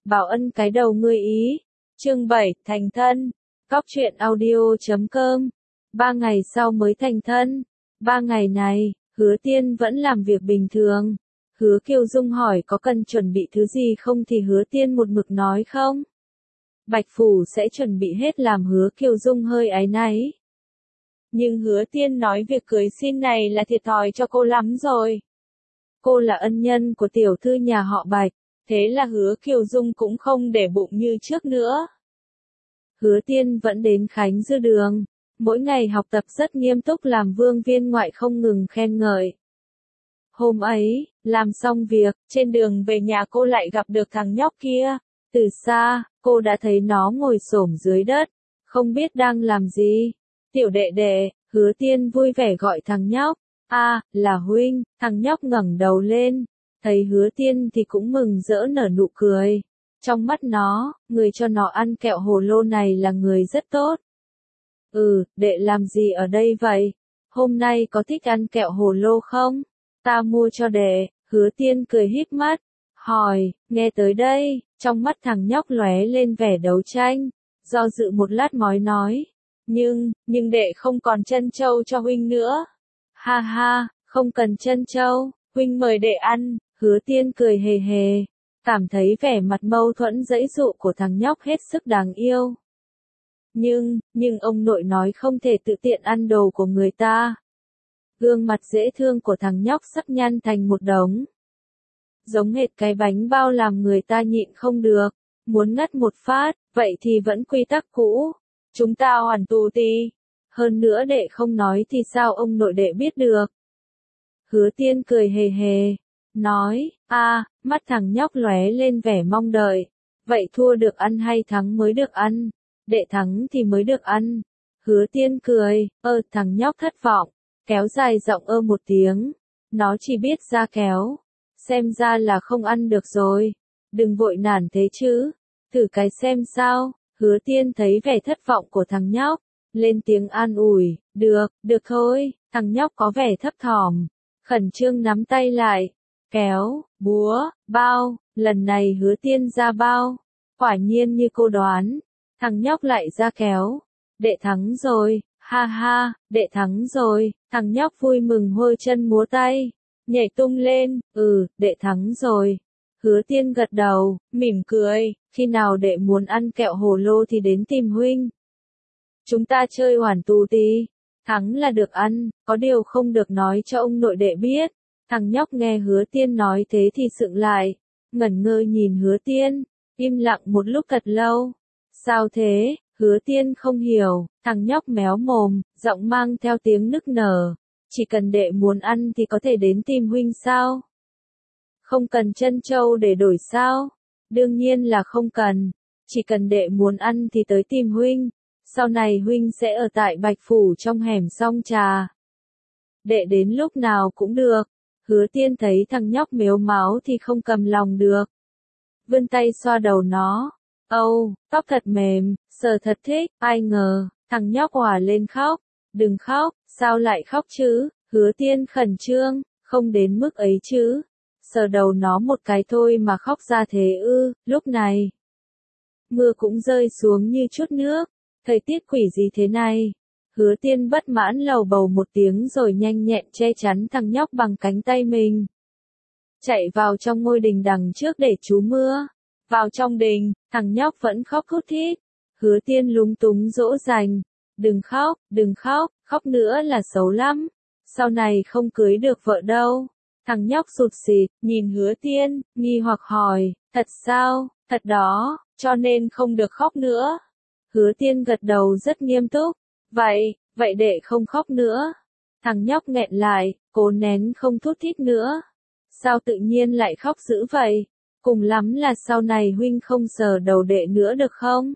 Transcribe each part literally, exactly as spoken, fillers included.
Bảo ân cái đầu ngươi ý. Chương bảy, thành thân. Cóc truyện audio chấm com. Ba ngày sau mới thành thân. Ba ngày này, Hứa Tiên vẫn làm việc bình thường. Hứa Kiều Dung hỏi có cần chuẩn bị thứ gì không thì Hứa Tiên một mực nói không. Bạch Phủ sẽ chuẩn bị hết làm Hứa Kiều Dung hơi áy náy. Nhưng Hứa Tiên nói việc cưới xin này là thiệt thòi cho cô lắm rồi. Cô là ân nhân của tiểu thư nhà họ Bạch, thế là Hứa Kiều Dung cũng không để bụng như trước nữa. Hứa Tiên vẫn đến Khánh Dư Đường, mỗi ngày học tập rất nghiêm túc làm vương viên ngoại không ngừng khen ngợi. Hôm ấy, làm xong việc, trên đường về nhà cô lại gặp được thằng nhóc kia. Từ xa, cô đã thấy nó ngồi xổm dưới đất, không biết đang làm gì. Tiểu đệ đệ, Hứa Tiên vui vẻ gọi thằng nhóc. A, à, là huynh. Thằng nhóc ngẩng đầu lên, thấy Hứa Tiên thì cũng mừng rỡ nở nụ cười. Trong mắt nó, người cho nó ăn kẹo hồ lô này là người rất tốt. Ừ, đệ làm gì ở đây vậy? Hôm nay có thích ăn kẹo hồ lô không? Ta mua cho đệ. Hứa Tiên cười híp mắt, hỏi. Nghe tới đây, trong mắt thằng nhóc lóe lên vẻ đấu tranh, do dự một lát mới nói. Nhưng, nhưng đệ không còn trân châu cho huynh nữa. Ha ha, không cần trân châu, huynh mời đệ ăn. Hứa Tiên cười hề hề, cảm thấy vẻ mặt mâu thuẫn dãy dụ của thằng nhóc hết sức đáng yêu. Nhưng, nhưng ông nội nói không thể tự tiện ăn đồ của người ta. Gương mặt dễ thương của thằng nhóc sắc nhăn thành một đống. Giống hệt cái bánh bao làm người ta nhịn không được, muốn ngắt một phát, vậy thì vẫn quy tắc cũ. Chúng ta hoàn tù tì. Hơn nữa đệ không nói thì sao ông nội đệ biết được. Hứa Tiên cười hề hề, nói, a, à, mắt thằng nhóc lóe lên vẻ mong đợi. Vậy thua được ăn hay thắng mới được ăn? Đệ thắng thì mới được ăn. Hứa Tiên cười, ơ thằng nhóc thất vọng, kéo dài giọng ơ một tiếng. Nó chỉ biết ra kéo. Xem ra là không ăn được rồi. Đừng vội nản thế chứ. Thử cái xem sao. Hứa Tiên thấy vẻ thất vọng của thằng nhóc, lên tiếng an ủi, được, được thôi. Thằng nhóc có vẻ thấp thỏm, khẩn trương nắm tay lại, kéo, búa, bao. Lần này Hứa Tiên ra bao, quả nhiên như cô đoán, thằng nhóc lại ra kéo. Đệ thắng rồi, ha ha, đệ thắng rồi. Thằng nhóc vui mừng hôi chân múa tay, nhảy tung lên. Ừ, đệ thắng rồi. Hứa Tiên gật đầu, mỉm cười, khi nào đệ muốn ăn kẹo hồ lô thì đến tìm huynh. Chúng ta chơi hoàn tù tì, thắng là được ăn, có điều không được nói cho ông nội đệ biết. Thằng nhóc nghe Hứa Tiên nói thế thì sững lại, ngẩn ngơ nhìn Hứa Tiên, im lặng một lúc thật lâu. Sao thế? Hứa Tiên không hiểu, thằng nhóc méo mồm, giọng mang theo tiếng nức nở. Chỉ cần đệ muốn ăn thì có thể đến tìm huynh sao? Không cần trân châu để đổi sao? Đương nhiên là không cần. Chỉ cần đệ muốn ăn thì tới tìm huynh. Sau này huynh sẽ ở tại Bạch Phủ trong hẻm Song Trà. Đệ đến lúc nào cũng được. Hứa Tiên thấy thằng nhóc mếu máo thì không cầm lòng được. Vươn tay xoa đầu nó. Âu, tóc thật mềm, sờ thật thích. Ai ngờ, thằng nhóc òa lên khóc. Đừng khóc, sao lại khóc chứ? Hứa Tiên khẩn trương, không đến mức ấy chứ. Sờ đầu nó một cái thôi mà khóc ra thế ư. Lúc này, mưa cũng rơi xuống như chút nước. Thời tiết quỷ gì thế này? Hứa Tiên bất mãn lầu bầu một tiếng rồi nhanh nhẹn che chắn thằng nhóc bằng cánh tay mình. Chạy vào trong ngôi đình đằng trước để trú mưa. Vào trong đình, thằng nhóc vẫn khóc thút thít. Hứa Tiên lúng túng dỗ dành. Đừng khóc, đừng khóc, khóc nữa là xấu lắm. Sau này không cưới được vợ đâu. Thằng nhóc sụt sịt, nhìn Hứa Tiên, nghi hoặc hỏi, thật sao? Thật đó, cho nên không được khóc nữa. Hứa Tiên gật đầu rất nghiêm túc. Vậy, vậy đệ không khóc nữa. Thằng nhóc nghẹn lại, cố nén không thút thít nữa. Sao tự nhiên lại khóc dữ vậy? Cùng lắm là sau này huynh không sờ đầu đệ nữa được không?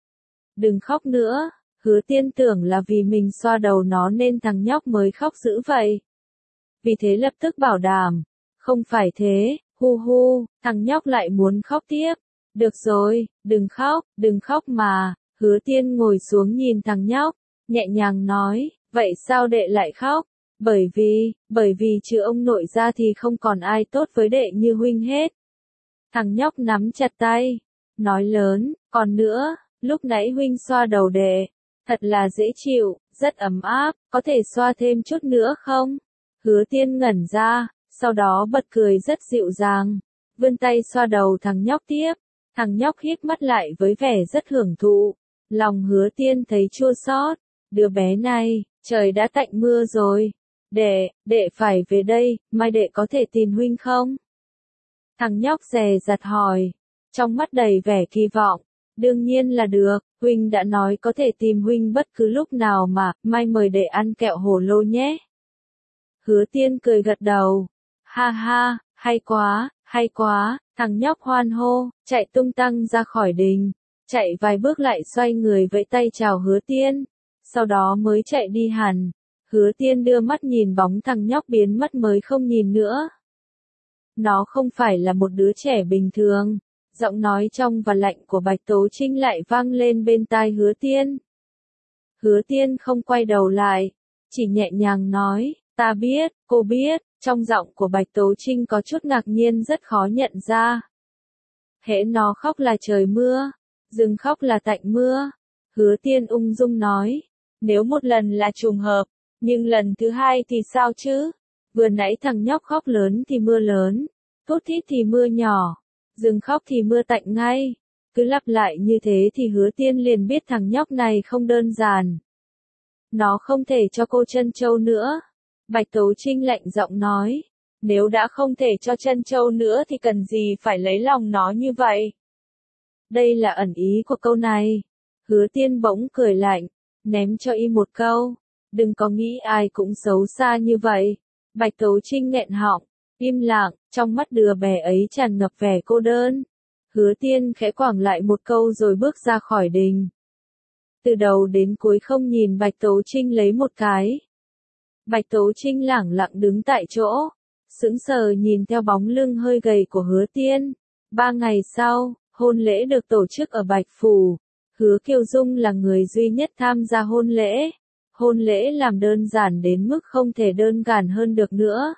Đừng khóc nữa. Hứa Tiên tưởng là vì mình xoa đầu nó nên thằng nhóc mới khóc dữ vậy. Vì thế lập tức bảo đảm. Không phải thế, hu hu, thằng nhóc lại muốn khóc tiếp. Được rồi, đừng khóc, đừng khóc mà. Hứa Tiên ngồi xuống nhìn thằng nhóc, nhẹ nhàng nói, vậy sao đệ lại khóc? Bởi vì, bởi vì trừ ông nội ra thì không còn ai tốt với đệ như huynh hết. Thằng nhóc nắm chặt tay, nói lớn, còn nữa, lúc nãy huynh xoa đầu đệ, thật là dễ chịu, rất ấm áp, có thể xoa thêm chút nữa không? Hứa Tiên ngẩn ra, sau đó bật cười rất dịu dàng, vươn tay xoa đầu thằng nhóc tiếp, thằng nhóc hít mắt lại với vẻ rất hưởng thụ, lòng Hứa Tiên thấy chua xót, đứa bé này, trời đã tạnh mưa rồi, đệ, đệ phải về đây, mai đệ có thể tìm huynh không? Thằng nhóc dè dặt hỏi, trong mắt đầy vẻ kỳ vọng, đương nhiên là được, huynh đã nói có thể tìm huynh bất cứ lúc nào mà, mai mời đệ ăn kẹo hồ lô nhé. Hứa Tiên cười gật đầu, ha ha, hay quá, hay quá, thằng nhóc hoan hô, chạy tung tăng ra khỏi đình, chạy vài bước lại xoay người vẫy tay chào Hứa Tiên, sau đó mới chạy đi hẳn. Hứa Tiên đưa mắt nhìn bóng thằng nhóc biến mất mới không nhìn nữa. Nó không phải là một đứa trẻ bình thường. Giọng nói trong và lạnh của Bạch Tố Trinh lại vang lên bên tai Hứa Tiên. Hứa Tiên không quay đầu lại, chỉ nhẹ nhàng nói, ta biết, cô biết, trong giọng của Bạch Tố Trinh có chút ngạc nhiên rất khó nhận ra. Hễ nó khóc là trời mưa, dừng khóc là tạnh mưa. Hứa Tiên ung dung nói, nếu một lần là trùng hợp, nhưng lần thứ hai thì sao chứ? Vừa nãy thằng nhóc khóc lớn thì mưa lớn, thút thít thì mưa nhỏ. Dừng khóc thì mưa tạnh ngay, cứ lặp lại như thế thì Hứa Tiên liền biết thằng nhóc này không đơn giản. Nó không thể cho cô trân châu nữa. Bạch Tố Trinh lạnh giọng nói, nếu đã không thể cho trân châu nữa thì cần gì phải lấy lòng nó như vậy. Đây là ẩn ý của câu này. Hứa Tiên bỗng cười lạnh, ném cho y một câu, đừng có nghĩ ai cũng xấu xa như vậy. Bạch Tố Trinh nghẹn họng, im lặng, trong mắt đứa bé ấy tràn ngập vẻ cô đơn. Hứa Tiên khẽ quẳng lại một câu rồi bước ra khỏi đình. Từ đầu đến cuối không nhìn Bạch Tố Trinh lấy một cái. Bạch Tố Trinh lẳng lặng đứng tại chỗ, sững sờ nhìn theo bóng lưng hơi gầy của Hứa Tiên. Ba ngày sau, hôn lễ được tổ chức ở Bạch Phủ. Hứa Kiều Dung là người duy nhất tham gia hôn lễ. Hôn lễ làm đơn giản đến mức không thể đơn giản hơn được nữa.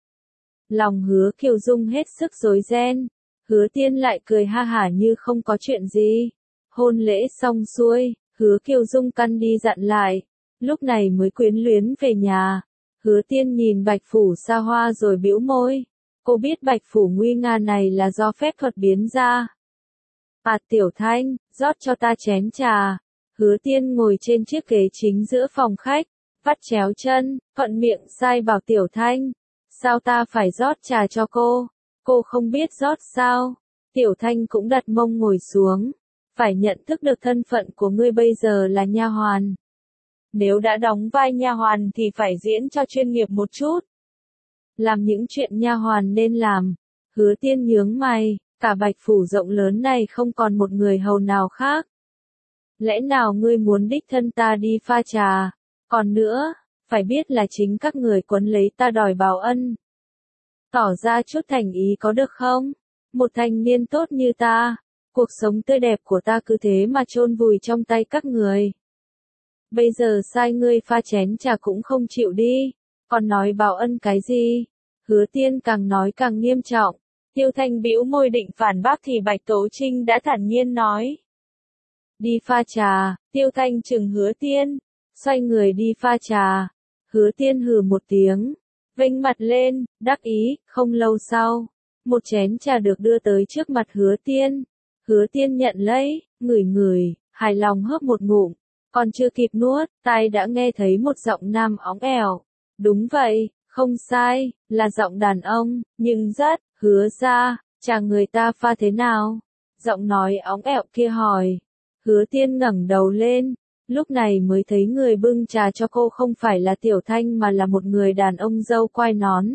Lòng Hứa Kiều Dung hết sức rối ren. Hứa Tiên lại cười ha hả như không có chuyện gì. Hôn lễ xong xuôi, Hứa Kiều Dung căn đi dặn lại. Lúc này mới quyến luyến về nhà. Hứa Tiên nhìn Bạch Phủ xa hoa rồi bĩu môi. Cô biết Bạch Phủ nguy nga này là do phép thuật biến ra. Bạt Tiểu Thanh, rót cho ta chén trà. Hứa Tiên ngồi trên chiếc ghế chính giữa phòng khách, vắt chéo chân, thuận miệng sai bảo Tiểu Thanh. Sao ta phải rót trà cho cô? Cô không biết rót sao? Tiểu Thanh cũng đặt mông ngồi xuống. Phải nhận thức được thân phận của ngươi bây giờ là nha hoàn. Nếu đã đóng vai nha hoàn thì phải diễn cho chuyên nghiệp một chút. Làm những chuyện nha hoàn nên làm. Hứa Tiên nhướng mày, cả Bạch Phủ rộng lớn này không còn một người hầu nào khác. Lẽ nào ngươi muốn đích thân ta đi pha trà? Còn nữa, phải biết là chính các người quấn lấy ta đòi báo ân. Tỏ ra chút thành ý có được không? Một thanh niên tốt như ta, cuộc sống tươi đẹp của ta cứ thế mà chôn vùi trong tay các người. Bây giờ sai ngươi pha chén trà cũng không chịu đi, còn nói báo ân cái gì? Hứa Tiên càng nói càng nghiêm trọng. Tiêu Thanh bĩu môi định phản bác thì Bạch Tố Trinh đã thản nhiên nói. Đi pha trà, Tiêu Thanh chừng Hứa Tiên, xoay người đi pha trà. Hứa Tiên hừ một tiếng, vênh mặt lên, đắc ý. Không lâu sau, một chén trà được đưa tới trước mặt Hứa Tiên. Hứa Tiên nhận lấy, ngửi ngửi, hài lòng hớp một ngụm, còn chưa kịp nuốt, tai đã nghe thấy một giọng nam óng ẻo. Đúng vậy, không sai, là giọng đàn ông, nhưng rất, Hứa ra, trà người ta pha thế nào? Giọng nói óng ẻo kia hỏi. Hứa Tiên ngẩng đầu lên, lúc này mới thấy người bưng trà cho cô không phải là Tiểu Thanh mà là một người đàn ông râu quai nón.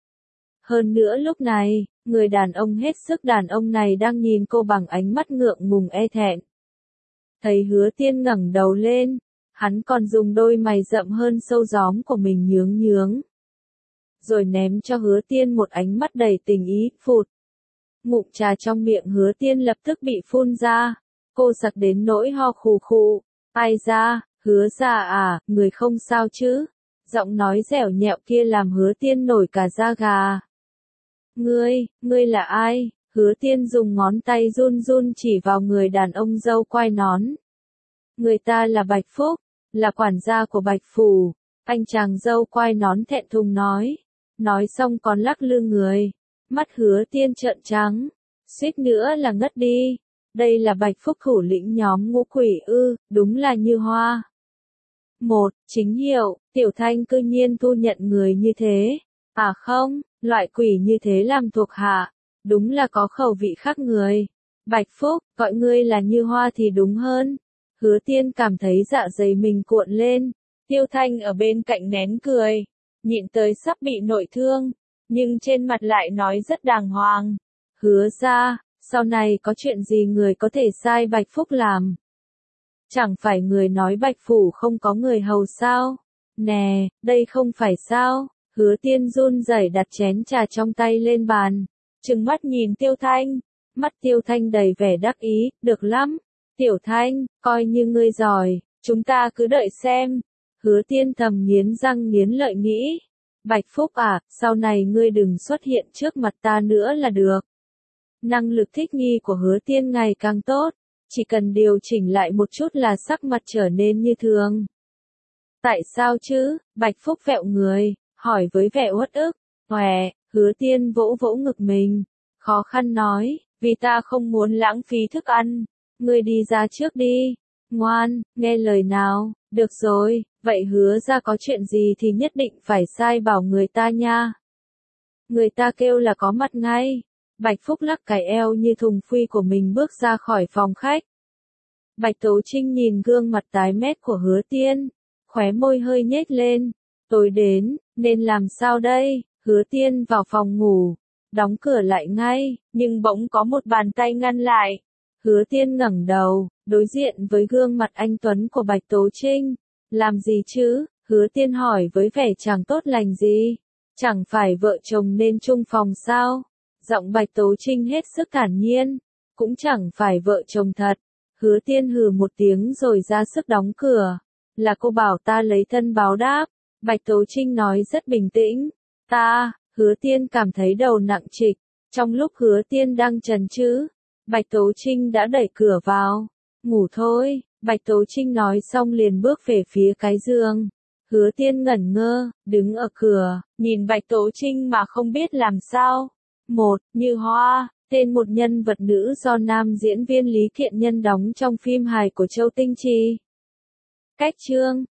Hơn nữa lúc này, người đàn ông hết sức đàn ông này đang nhìn cô bằng ánh mắt ngượng ngùng e thẹn. Thấy Hứa Tiên ngẩng đầu lên, hắn còn dùng đôi mày rậm hơn sâu gióm của mình nhướng nhướng. Rồi ném cho Hứa Tiên một ánh mắt đầy tình ý, phụt. Ngụm trà trong miệng Hứa Tiên lập tức bị phun ra. Cô sặc đến nỗi ho khù khù. Ai ra, Hứa ra à, người không sao chứ? Giọng nói dẻo nhẹo kia làm Hứa Tiên nổi cả da gà. Ngươi, ngươi là ai? Hứa Tiên dùng ngón tay run run chỉ vào người đàn ông râu quai nón. Người ta là Bạch Phúc, là quản gia của Bạch Phủ. Anh chàng râu quai nón thẹn thùng nói. Nói xong còn lắc lư người. Mắt Hứa Tiên trợn trắng. Suýt nữa là ngất đi. Đây là Bạch Phúc thủ lĩnh nhóm ngũ quỷ ư, đúng là Như Hoa. Một, chính hiệu, Tiểu Thanh cư nhiên thu nhận người như thế. À không, loại quỷ như thế làm thuộc hạ. Đúng là có khẩu vị khác người. Bạch Phúc, gọi ngươi là Như Hoa thì đúng hơn. Hứa Tiên cảm thấy dạ dày mình cuộn lên. Tiêu Thanh ở bên cạnh nén cười. Nhịn tới sắp bị nội thương. Nhưng trên mặt lại nói rất đàng hoàng. Hứa ra, sau này có chuyện gì người có thể sai Bạch Phúc làm? Chẳng phải người nói Bạch Phủ không có người hầu sao? Nè, đây không phải sao? Hứa Tiên run rẩy đặt chén trà trong tay lên bàn. Trừng mắt nhìn Tiêu Thanh. Mắt Tiêu Thanh đầy vẻ đắc ý, được lắm. Tiểu Thanh, coi như ngươi giỏi, chúng ta cứ đợi xem. Hứa Tiên thầm nghiến răng nghiến lợi nghĩ. Bạch Phúc à, sau này ngươi đừng xuất hiện trước mặt ta nữa là được. Năng lực thích nghi của Hứa Tiên ngày càng tốt, chỉ cần điều chỉnh lại một chút là sắc mặt trở nên như thường. Tại sao chứ? Bạch Phúc vẹo người, hỏi với vẻ uất ức. Hòe, Hứa Tiên vỗ vỗ ngực mình, khó khăn nói, vì ta không muốn lãng phí thức ăn. Ngươi đi ra trước đi. Ngoan, nghe lời nào. Được rồi, vậy Hứa ra có chuyện gì thì nhất định phải sai bảo người ta nha. Người ta kêu là có mặt ngay. Bạch Phúc lắc cái eo như thùng phuy của mình bước ra khỏi phòng khách. Bạch Tố Trinh nhìn gương mặt tái mét của Hứa Tiên, khóe môi hơi nhếch lên. Tối đến, nên làm sao đây? Hứa Tiên vào phòng ngủ, đóng cửa lại ngay, nhưng bỗng có một bàn tay ngăn lại. Hứa Tiên ngẩng đầu, đối diện với gương mặt anh tuấn của Bạch Tố Trinh. Làm gì chứ? Hứa Tiên hỏi với vẻ chẳng tốt lành gì. Chẳng phải vợ chồng nên chung phòng sao? Giọng Bạch Tố Trinh hết sức thản nhiên. Cũng chẳng phải vợ chồng thật. Hứa Tiên hừ một tiếng rồi ra sức đóng cửa. Là cô bảo ta lấy thân báo đáp. Bạch Tố Trinh nói rất bình tĩnh. Ta, Hứa Tiên cảm thấy đầu nặng trịch. Trong lúc Hứa Tiên đang chần chừ, Bạch Tố Trinh đã đẩy cửa vào. Ngủ thôi, Bạch Tố Trinh nói xong liền bước về phía cái giường. Hứa Tiên ngẩn ngơ, đứng ở cửa, nhìn Bạch Tố Trinh mà không biết làm sao. Một, Như Hoa, tên một nhân vật nữ do nam diễn viên Lý Kiện Nhân đóng trong phim hài của Châu Tinh Trì. Cách chương